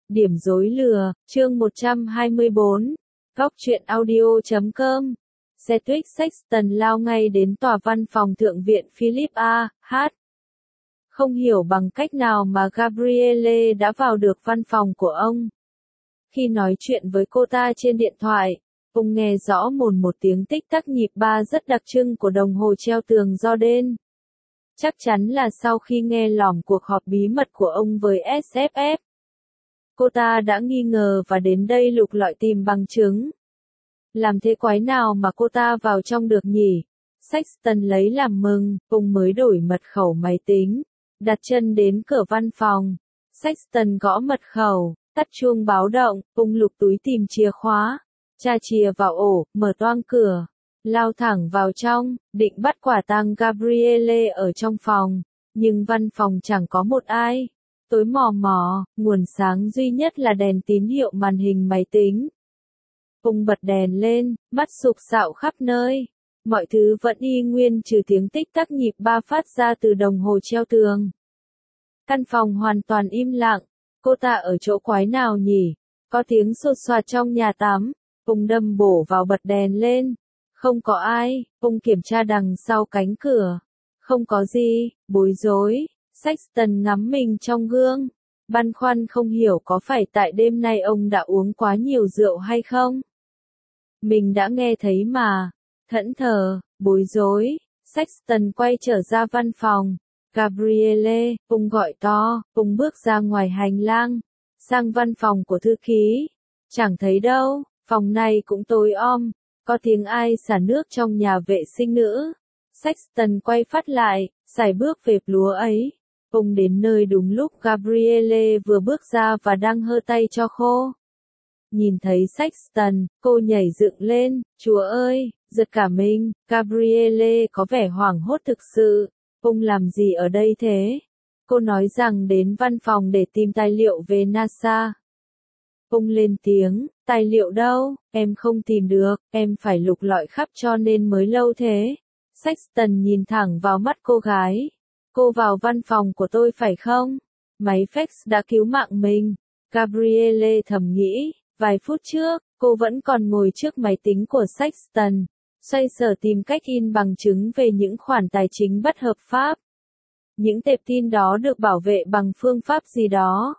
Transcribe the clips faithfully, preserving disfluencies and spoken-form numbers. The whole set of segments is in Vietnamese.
Điểm rối lừa, chương một trăm hai mươi bốn. Góc truyện audio chấm com. Cedric Sexton lao ngay đến tòa văn phòng thượng viện Philip A. H. Không hiểu bằng cách nào mà Gabrielle đã vào được văn phòng của ông. Khi nói chuyện với cô ta trên điện thoại, ông nghe rõ mồn một tiếng tích tắc nhịp ba rất đặc trưng của đồng hồ treo tường Jordan. Chắc chắn là sau khi nghe lỏm cuộc họp bí mật của ông với ét ép ép. Cô ta đã nghi ngờ và đến đây lục lọi tìm bằng chứng. Làm thế quái nào mà cô ta vào trong được nhỉ? Sexton lấy làm mừng, ông mới đổi mật khẩu máy tính, đặt chân đến cửa văn phòng. Sexton gõ mật khẩu, tắt chuông báo động, ông lục túi tìm chìa khóa, tra chìa vào ổ, mở toang cửa, lao thẳng vào trong, định bắt quả tang Gabrielle ở trong phòng, nhưng văn phòng chẳng có một ai. Tối mò mò, nguồn sáng duy nhất là đèn tín hiệu màn hình máy tính. Ông bật đèn lên, mắt sục sạo khắp nơi. Mọi thứ vẫn y nguyên trừ tiếng tích tắc nhịp ba phát ra từ đồng hồ treo tường. Căn phòng hoàn toàn im lặng. Cô ta ở chỗ quái nào nhỉ? Có tiếng xột xoạt trong nhà tắm. Ông đâm bổ vào bật đèn lên. Không có ai. Ông kiểm tra đằng sau cánh cửa. Không có gì. Bối rối. Sexton ngắm mình trong gương, băn khoăn không hiểu có phải tại đêm nay ông đã uống quá nhiều rượu hay không. Mình đã nghe thấy mà. Thẫn thờ, bối rối, Sexton quay trở ra văn phòng. Gabrielle, ông gọi to, ông bước ra ngoài hành lang, sang văn phòng của thư ký. Chẳng thấy đâu, phòng này cũng tối om, có tiếng ai xả nước trong nhà vệ sinh nữ. Sexton quay phát lại, sải bước về lúa ấy. Ông đến nơi đúng lúc Gabrielle vừa bước ra và đang hơ tay cho khô. Nhìn thấy Sexton, cô nhảy dựng lên, Chúa ơi, giật cả mình. Gabrielle có vẻ hoảng hốt thực sự. Ông làm gì ở đây thế? Cô nói rằng đến văn phòng để tìm tài liệu về NASA. Ông lên tiếng, tài liệu đâu, em không tìm được, em phải lục lọi khắp cho nên mới lâu thế. Sexton nhìn thẳng vào mắt cô gái. Cô vào văn phòng của tôi phải không? Máy fax đã cứu mạng mình. Gabrielle thầm nghĩ, vài phút trước, cô vẫn còn ngồi trước máy tính của Sexton, xoay sở tìm cách in bằng chứng về những khoản tài chính bất hợp pháp. Những tệp tin đó được bảo vệ bằng phương pháp gì đó.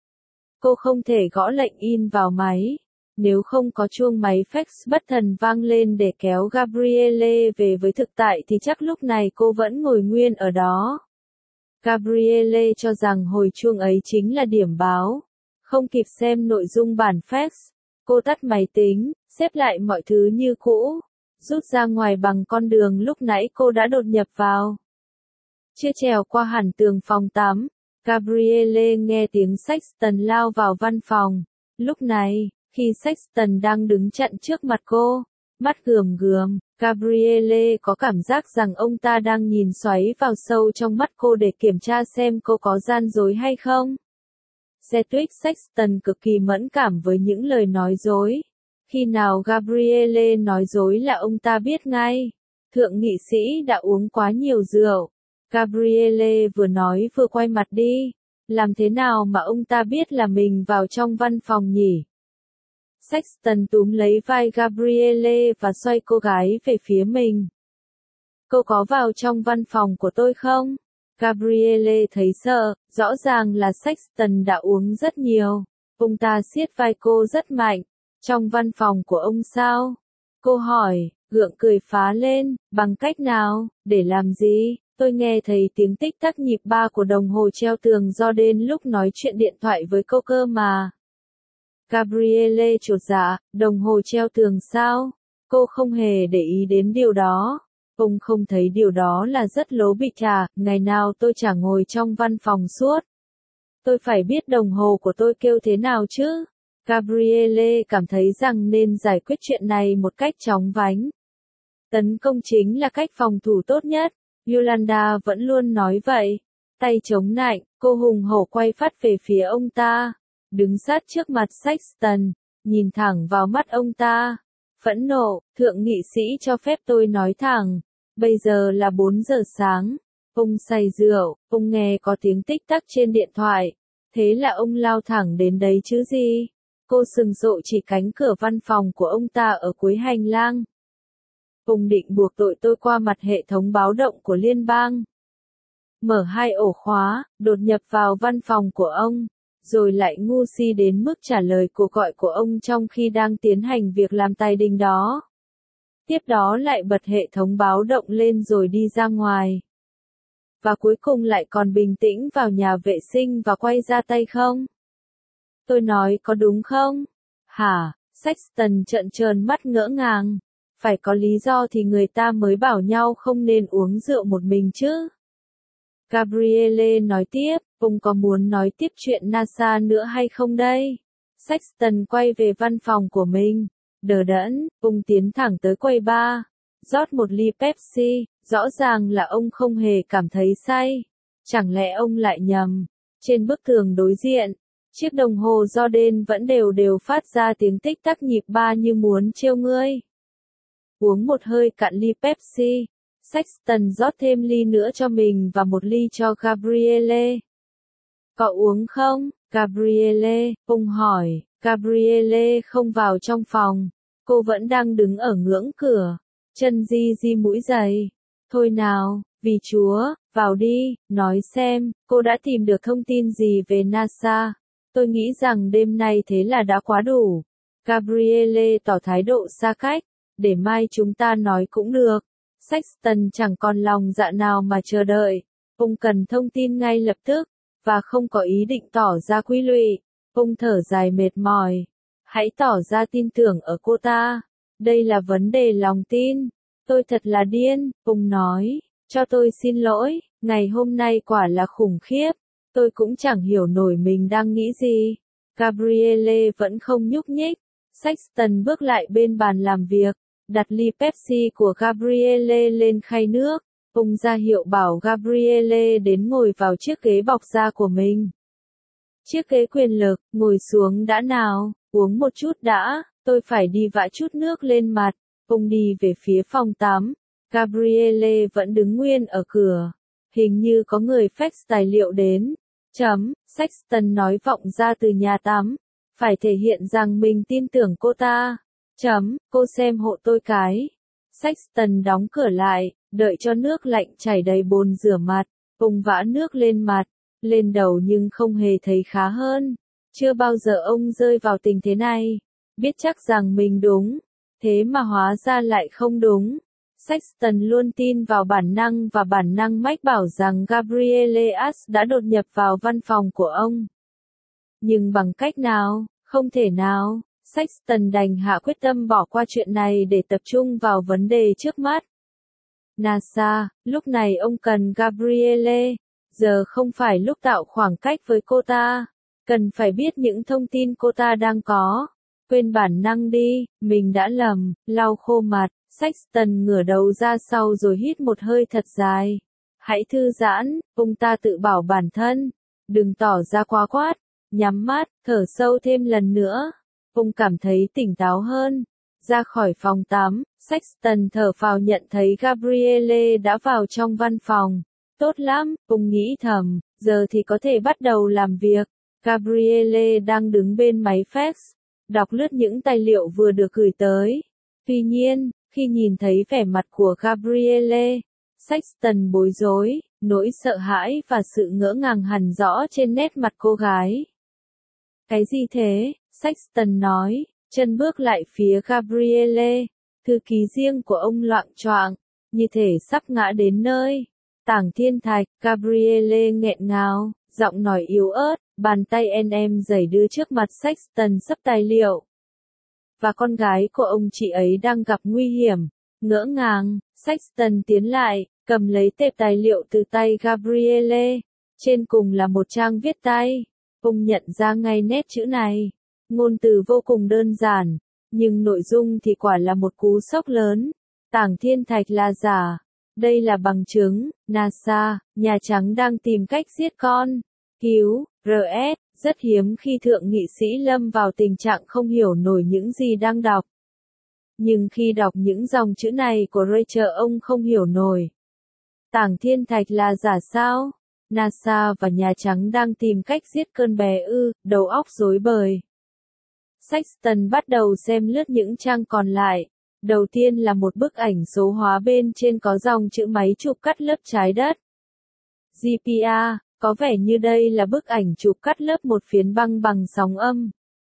Cô không thể gõ lệnh in vào máy. Nếu không có chuông máy fax bất thần vang lên để kéo Gabrielle về với thực tại thì chắc lúc này cô vẫn ngồi nguyên ở đó. Gabrielle cho rằng hồi chuông ấy chính là điểm báo. Không kịp xem nội dung bản fax, cô tắt máy tính, xếp lại mọi thứ như cũ, rút ra ngoài bằng con đường lúc nãy cô đã đột nhập vào. Chưa trèo qua hẳn tường phòng tắm, Gabrielle nghe tiếng Sexton lao vào văn phòng. Lúc này, khi Sexton đang đứng chặn trước mặt cô, mắt gườm gườm, Gabrielle có cảm giác rằng ông ta đang nhìn xoáy vào sâu trong mắt cô để kiểm tra xem cô có gian dối hay không. Cedric Sexton cực kỳ mẫn cảm với những lời nói dối. Khi nào Gabrielle nói dối là ông ta biết ngay. Thượng nghị sĩ đã uống quá nhiều rượu. Gabrielle vừa nói vừa quay mặt đi. Làm thế nào mà ông ta biết là mình vào trong văn phòng nhỉ? Sexton túm lấy vai Gabrielle và xoay cô gái về phía mình. Cô có vào trong văn phòng của tôi không? Gabrielle thấy sợ, rõ ràng là Sexton đã uống rất nhiều. Ông ta siết vai cô rất mạnh. Trong văn phòng của ông sao? Cô hỏi, gượng cười phá lên, bằng cách nào, để làm gì? Tôi nghe thấy tiếng tích tắc nhịp ba của đồng hồ treo tường Jordan lúc nói chuyện điện thoại với cô cơ mà. Gabrielle chột dạ, đồng hồ treo tường sao? Cô không hề để ý đến điều đó. Ông không thấy điều đó là rất lố bịch à, ngày nào tôi chả ngồi trong văn phòng suốt. Tôi phải biết đồng hồ của tôi kêu thế nào chứ? Gabrielle cảm thấy rằng nên giải quyết chuyện này một cách chóng vánh. Tấn công chính là cách phòng thủ tốt nhất. Yolanda vẫn luôn nói vậy. Tay chống nạnh, cô hùng hổ quay phát về phía ông ta. Đứng sát trước mặt Sexton, nhìn thẳng vào mắt ông ta. Phẫn nộ, thượng nghị sĩ cho phép tôi nói thẳng. Bây giờ là bốn giờ sáng. Ông say rượu, ông nghe có tiếng tích tắc trên điện thoại. Thế là ông lao thẳng đến đấy chứ gì? Cô sừng sộ chỉ cánh cửa văn phòng của ông ta ở cuối hành lang. Ông định buộc tội tôi qua mặt hệ thống báo động của liên bang. Mở hai ổ khóa, đột nhập vào văn phòng của ông, rồi lại ngu si đến mức trả lời cuộc gọi của ông trong khi đang tiến hành việc làm tài đình đó. Tiếp đó lại bật hệ thống báo động lên rồi đi ra ngoài. Và cuối cùng lại còn bình tĩnh vào nhà vệ sinh và quay ra tay không? Tôi nói có đúng không? Hả? Sexton trợn tròn mắt ngỡ ngàng. Phải có lý do thì người ta mới bảo nhau không nên uống rượu một mình chứ. Gabrielle nói tiếp, ông có muốn nói tiếp chuyện NASA nữa hay không đây? Sexton quay về văn phòng của mình. Đờ đẫn, ông tiến thẳng tới quầy bar, rót một ly Pepsi, rõ ràng là ông không hề cảm thấy say. Chẳng lẽ ông lại nhầm? Trên bức tường đối diện, chiếc đồng hồ Jordan vẫn đều đều phát ra tiếng tích tắc nhịp ba như muốn trêu ngươi. Uống một hơi cạn ly Pepsi, Sexton rót thêm ly nữa cho mình và một ly cho Gabrielle. Có uống không, Gabrielle? Ông hỏi. Gabrielle không vào trong phòng. Cô vẫn đang đứng ở ngưỡng cửa, chân di di mũi giày. Thôi nào, vì Chúa, vào đi, nói xem, cô đã tìm được thông tin gì về NASA. Tôi nghĩ rằng đêm nay thế là đã quá đủ. Gabrielle tỏ thái độ xa cách, để mai chúng ta nói cũng được. Sexton chẳng còn lòng dạ nào mà chờ đợi. Ông cần thông tin ngay lập tức, và không có ý định tỏ ra quy lụy. Ông thở dài mệt mỏi. Hãy tỏ ra tin tưởng ở cô ta. Đây là vấn đề lòng tin. Tôi thật là điên, ông nói. Cho tôi xin lỗi, ngày hôm nay quả là khủng khiếp. Tôi cũng chẳng hiểu nổi mình đang nghĩ gì. Gabrielle vẫn không nhúc nhích. Sexton bước lại bên bàn làm việc, đặt ly Pepsi của Gabrielle lên khay nước. Ông ra hiệu bảo Gabrielle đến ngồi vào chiếc ghế bọc da của mình. Chiếc ghế quyền lực, ngồi xuống đã nào, uống một chút đã, tôi phải đi vã chút nước lên mặt. Ông đi về phía phòng tắm. Gabrielle vẫn đứng nguyên ở cửa. Hình như có người fax tài liệu đến. Chấm, Sexton nói vọng ra từ nhà tắm. Phải thể hiện rằng mình tin tưởng cô ta. Chấm, cô xem hộ tôi cái. Sexton đóng cửa lại, đợi cho nước lạnh chảy đầy bồn rửa mặt. Ông vã nước lên mặt, lên đầu nhưng không hề thấy khá hơn. Chưa bao giờ ông rơi vào tình thế này. Biết chắc rằng mình đúng, thế mà hóa ra lại không đúng. Sexton luôn tin vào bản năng và bản năng mách bảo rằng Gabrielle Ash đã đột nhập vào văn phòng của ông. Nhưng bằng cách nào? Không thể nào. Sexton đành hạ quyết tâm bỏ qua chuyện này để tập trung vào vấn đề trước mắt. NASA, lúc này ông cần Gabrielle. Giờ không phải lúc tạo khoảng cách với cô ta. Cần phải biết những thông tin cô ta đang có. Quên bản năng đi, mình đã lầm, lau khô mặt. Sexton ngửa đầu ra sau rồi hít một hơi thật dài. Hãy thư giãn, ông ta tự bảo bản thân. Đừng tỏ ra quá quát. Nhắm mắt, thở sâu thêm lần nữa. Ông cảm thấy tỉnh táo hơn. Ra khỏi phòng tắm, Sexton thở phào nhận thấy Gabrielle đã vào trong văn phòng. Tốt lắm, ông nghĩ thầm, giờ thì có thể bắt đầu làm việc. Gabrielle đang đứng bên máy fax, đọc lướt những tài liệu vừa được gửi tới. Tuy nhiên, khi nhìn thấy vẻ mặt của Gabrielle, Sexton bối rối, nỗi sợ hãi và sự ngỡ ngàng hằn rõ trên nét mặt cô gái. Cái gì thế? Sexton nói, chân bước lại phía Gabrielle. Thư ký riêng của ông loạng choạng, như thể sắp ngã đến nơi. Tảng thiên thạch, Gabrielle nghẹn ngào, giọng nói yếu ớt, bàn tay en em dày đưa trước mặt Sexton sấp tài liệu. Và con gái của ông chị ấy đang gặp nguy hiểm. Ngỡ ngàng, Sexton tiến lại, cầm lấy tệp tài liệu từ tay Gabrielle. Trên cùng là một trang viết tay. Ông nhận ra ngay nét chữ này. Ngôn từ vô cùng đơn giản, nhưng nội dung thì quả là một cú sốc lớn. Tảng thiên thạch là giả. Đây là bằng chứng. NASA, Nhà Trắng đang tìm cách giết con. Cứu, rờ ét, rất hiếm khi thượng nghị sĩ lâm vào tình trạng không hiểu nổi những gì đang đọc. Nhưng khi đọc những dòng chữ này của Rachel ông không hiểu nổi. Tảng thiên thạch là giả sao? NASA và Nhà Trắng đang tìm cách giết cơn bé ư, đầu óc rối bời. Sexton bắt đầu xem lướt những trang còn lại. Đầu tiên là một bức ảnh số hóa bên trên có dòng chữ máy chụp cắt lớp trái đất. giê pê a, có vẻ như đây là bức ảnh chụp cắt lớp một phiến băng bằng sóng âm.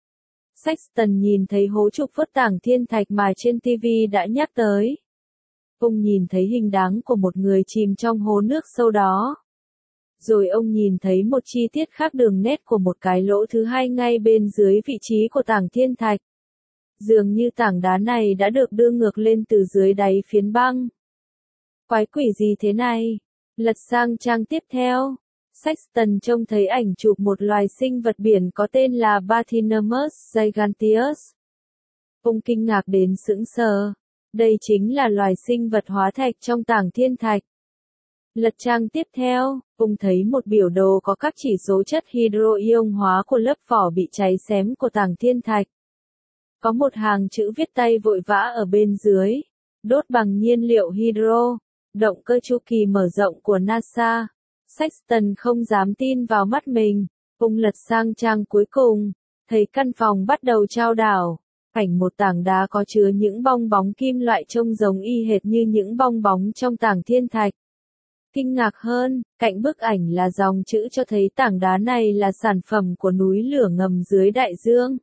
Sexton nhìn thấy hố trục vớt tảng thiên thạch mà trên ti vi đã nhắc tới. Ông nhìn thấy hình dáng của một người chìm trong hố nước sâu đó. Rồi ông nhìn thấy một chi tiết khác, đường nét của một cái lỗ thứ hai ngay bên dưới vị trí của tảng thiên thạch. Dường như tảng đá này đã được đưa ngược lên từ dưới đáy phiến băng. Quái quỷ gì thế này? Lật sang trang tiếp theo. Sexton trông thấy ảnh chụp một loài sinh vật biển có tên là Bathynomus giganteus. Ông kinh ngạc đến sững sờ. Đây chính là loài sinh vật hóa thạch trong tảng thiên thạch. Lật trang tiếp theo, ông thấy một biểu đồ có các chỉ số chất hydro-ion hóa của lớp vỏ bị cháy xém của tảng thiên thạch. Có một hàng chữ viết tay vội vã ở bên dưới. Đốt bằng nhiên liệu hydro. Động cơ chu kỳ mở rộng của NASA. Sexton không dám tin vào mắt mình. Ông lật sang trang cuối cùng. Thấy căn phòng bắt đầu chao đảo. Ảnh một tảng đá có chứa những bong bóng kim loại trông giống y hệt như những bong bóng trong tảng thiên thạch. Kinh ngạc hơn, cạnh bức ảnh là dòng chữ cho thấy tảng đá này là sản phẩm của núi lửa ngầm dưới đại dương.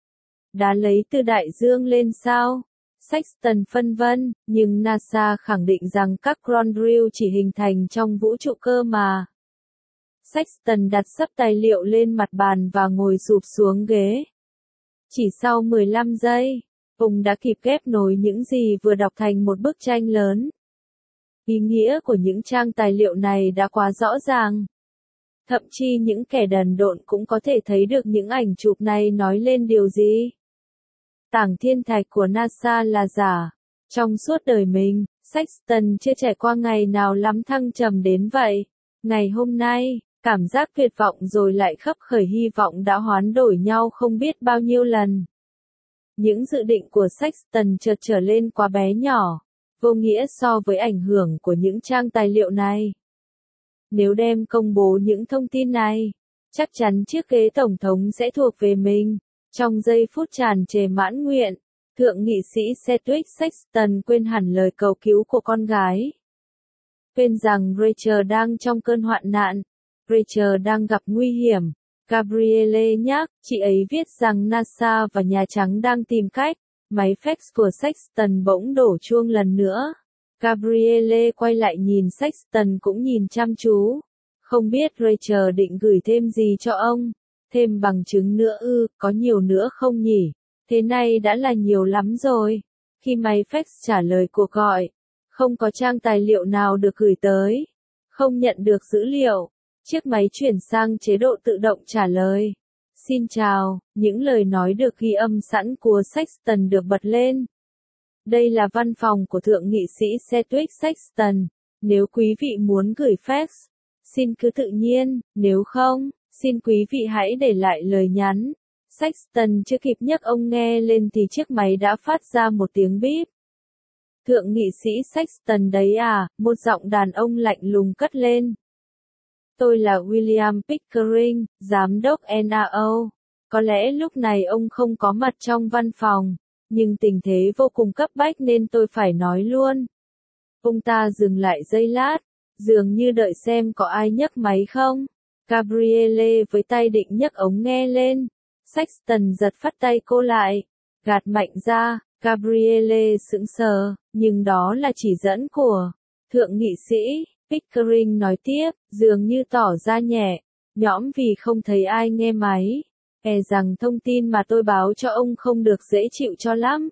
Đá lấy từ đại dương lên sao? Sexton phân vân, nhưng NASA khẳng định rằng các crown drill chỉ hình thành trong vũ trụ cơ mà. Sexton đặt sấp tài liệu lên mặt bàn và ngồi sụp xuống ghế. Chỉ sau mười lăm giây, ông đã kịp ghép nối những gì vừa đọc thành một bức tranh lớn. Ý nghĩa của những trang tài liệu này đã quá rõ ràng. Thậm chí những kẻ đần độn cũng có thể thấy được những ảnh chụp này nói lên điều gì. Tảng thiên thạch của NASA là giả. Trong suốt đời mình, Sexton chưa trải qua ngày nào lắm thăng trầm đến vậy. Ngày hôm nay, cảm giác tuyệt vọng rồi lại khấp khởi hy vọng đã hoán đổi nhau không biết bao nhiêu lần. Những dự định của Sexton chợt trở lên quá bé nhỏ, vô nghĩa so với ảnh hưởng của những trang tài liệu này. Nếu đem công bố những thông tin này, chắc chắn chiếc ghế tổng thống sẽ thuộc về mình. Trong giây phút tràn trề mãn nguyện, thượng nghị sĩ Sedgwick Sexton quên hẳn lời cầu cứu của con gái. Quên rằng Rachel đang trong cơn hoạn nạn. Rachel đang gặp nguy hiểm. Gabrielle nhắc, chị ấy viết rằng NASA và Nhà Trắng đang tìm cách. Máy fax của Sexton bỗng đổ chuông lần nữa. Gabrielle quay lại nhìn Sexton cũng nhìn chăm chú. Không biết Rachel định gửi thêm gì cho ông. Thêm bằng chứng nữa ư, có nhiều nữa không nhỉ? Thế này đã là nhiều lắm rồi. Khi máy fax trả lời cuộc gọi, không có trang tài liệu nào được gửi tới. Không nhận được dữ liệu. Chiếc máy chuyển sang chế độ tự động trả lời. Xin chào, những lời nói được ghi âm sẵn của Sexton được bật lên. Đây là văn phòng của thượng nghị sĩ Sedgwick Sexton. Nếu quý vị muốn gửi fax, xin cứ tự nhiên, nếu không, xin quý vị hãy để lại lời nhắn. Sexton chưa kịp nhấc ông nghe lên thì chiếc máy đã phát ra một tiếng bíp. Thượng nghị sĩ Sexton đấy à, một giọng đàn ông lạnh lùng cất lên. Tôi là William Pickering, giám đốc en a o. Có lẽ lúc này ông không có mặt trong văn phòng, nhưng tình thế vô cùng cấp bách nên tôi phải nói luôn. Ông ta dừng lại giây lát, dường như đợi xem có ai nhấc máy không. Gabrielle với tay định nhấc ống nghe lên. Sexton giật phắt tay cô lại, gạt mạnh ra. Gabrielle sững sờ, nhưng đó là chỉ dẫn của thượng nghị sĩ. Pickering nói tiếp, dường như tỏ ra nhẹ, nhõm vì không thấy ai nghe máy. E rằng thông tin mà tôi báo cho ông không được dễ chịu cho lắm.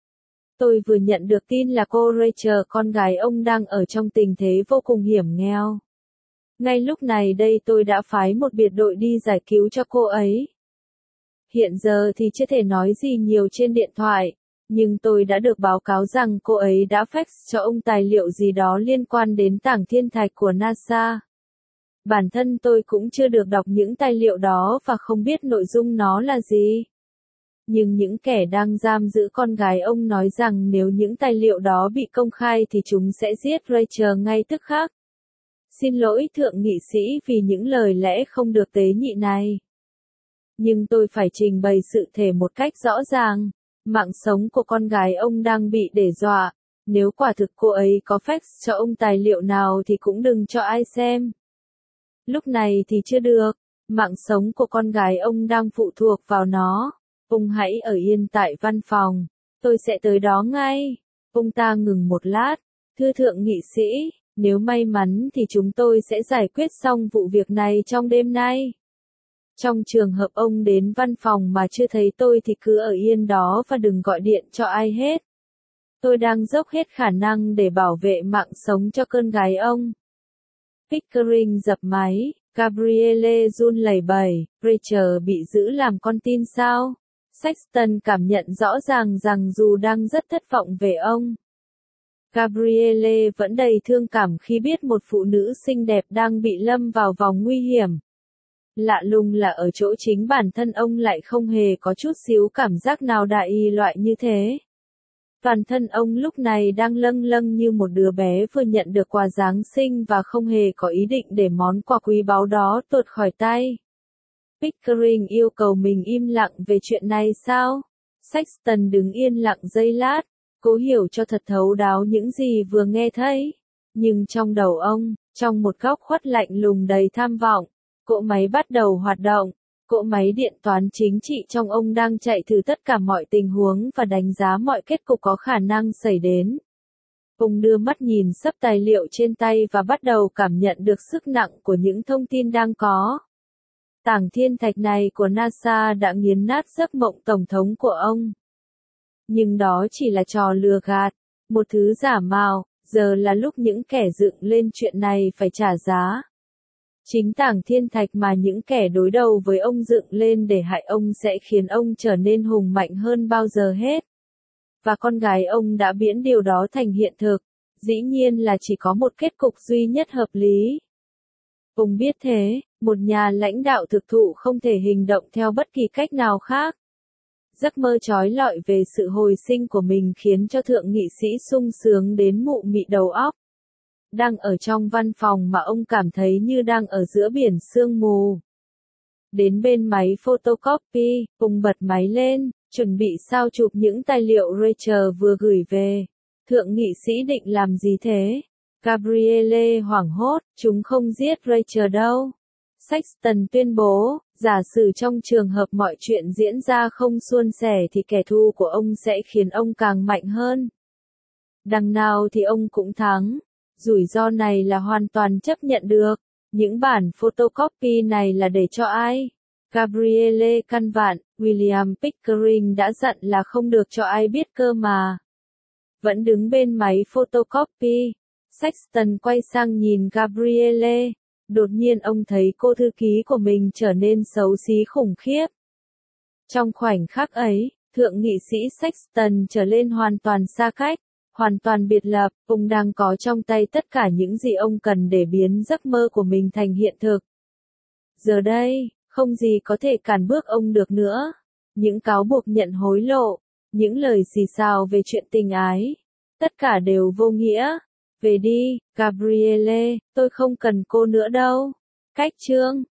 Tôi vừa nhận được tin là cô Rachel, con gái ông đang ở trong tình thế vô cùng hiểm nghèo. Ngay lúc này đây tôi đã phái một biệt đội đi giải cứu cho cô ấy. Hiện giờ thì chưa thể nói gì nhiều trên điện thoại. Nhưng tôi đã được báo cáo rằng cô ấy đã fax cho ông tài liệu gì đó liên quan đến tảng thiên thạch của NASA. Bản thân tôi cũng chưa được đọc những tài liệu đó và không biết nội dung nó là gì. Nhưng những kẻ đang giam giữ con gái ông nói rằng nếu những tài liệu đó bị công khai thì chúng sẽ giết Rachel ngay tức khắc. Xin lỗi thượng nghị sĩ vì những lời lẽ không được tế nhị này. Nhưng tôi phải trình bày sự thể một cách rõ ràng. Mạng sống của con gái ông đang bị đe dọa. Nếu quả thực cô ấy có fax cho ông tài liệu nào thì cũng đừng cho ai xem. Lúc này thì chưa được. Mạng sống của con gái ông đang phụ thuộc vào nó. Ông hãy ở yên tại văn phòng. Tôi sẽ tới đó ngay. Ông ta ngừng một lát. Thưa thượng nghị sĩ, nếu may mắn thì chúng tôi sẽ giải quyết xong vụ việc này trong đêm nay. Trong trường hợp ông đến văn phòng mà chưa thấy tôi thì cứ ở yên đó và đừng gọi điện cho ai hết. Tôi đang dốc hết khả năng để bảo vệ mạng sống cho con gái ông. Pickering dập máy, Gabrielle run lẩy bẩy, Rachel bị giữ làm con tin sao? Sexton cảm nhận rõ ràng rằng dù đang rất thất vọng về ông. Gabrielle vẫn đầy thương cảm khi biết một phụ nữ xinh đẹp đang bị lâm vào vòng nguy hiểm. Lạ lùng là ở chỗ chính bản thân ông lại không hề có chút xíu cảm giác nào đại loại như thế. Toàn thân ông lúc này đang lâng lâng như một đứa bé vừa nhận được quà Giáng sinh và không hề có ý định để món quà quý báu đó tuột khỏi tay. Pickering yêu cầu mình im lặng về chuyện này sao? Sexton đứng yên lặng giây lát, cố hiểu cho thật thấu đáo những gì vừa nghe thấy. Nhưng trong đầu ông, trong một góc khuất lạnh lùng đầy tham vọng, cỗ máy bắt đầu hoạt động. Cỗ máy điện toán chính trị trong ông đang chạy thử tất cả mọi tình huống và đánh giá mọi kết cục có khả năng xảy đến. Ông đưa mắt nhìn sấp tài liệu trên tay và bắt đầu cảm nhận được sức nặng của những thông tin đang có. Tảng thiên thạch này của NASA đã nghiền nát giấc mộng tổng thống của ông. Nhưng đó chỉ là trò lừa gạt, một thứ giả mạo, giờ là lúc những kẻ dựng lên chuyện này phải trả giá. Chính tảng thiên thạch mà những kẻ đối đầu với ông dựng lên để hại ông sẽ khiến ông trở nên hùng mạnh hơn bao giờ hết. Và con gái ông đã biến điều đó thành hiện thực. Dĩ nhiên là chỉ có một kết cục duy nhất hợp lý. Ông biết thế, một nhà lãnh đạo thực thụ không thể hành động theo bất kỳ cách nào khác. Giấc mơ chói lọi về sự hồi sinh của mình khiến cho thượng nghị sĩ sung sướng đến mụ mị đầu óc. Đang ở trong văn phòng mà ông cảm thấy như đang ở giữa biển sương mù. Đến bên máy photocopy, ông bật máy lên, chuẩn bị sao chụp những tài liệu Rachel vừa gửi về. Thượng nghị sĩ định làm gì thế? Gabrielle hoảng hốt, chúng không giết Rachel đâu. Sexton tuyên bố, giả sử trong trường hợp mọi chuyện diễn ra không suôn sẻ thì kẻ thù của ông sẽ khiến ông càng mạnh hơn. Đằng nào thì ông cũng thắng. Rủi ro này là hoàn toàn chấp nhận được. Những bản photocopy này là để cho ai? Gabrielle căn vặn, William Pickering đã dặn là không được cho ai biết cơ mà. Vẫn đứng bên máy photocopy. Sexton quay sang nhìn Gabrielle. Đột nhiên ông thấy cô thư ký của mình trở nên xấu xí khủng khiếp. Trong khoảnh khắc ấy, thượng nghị sĩ Sexton trở lên hoàn toàn xa cách. Hoàn toàn biệt lập, ông đang có trong tay tất cả những gì ông cần để biến giấc mơ của mình thành hiện thực. Giờ đây, không gì có thể cản bước ông được nữa. Những cáo buộc nhận hối lộ, những lời xì xào về chuyện tình ái, tất cả đều vô nghĩa. Về đi, Gabrielle, tôi không cần cô nữa đâu. Cách chương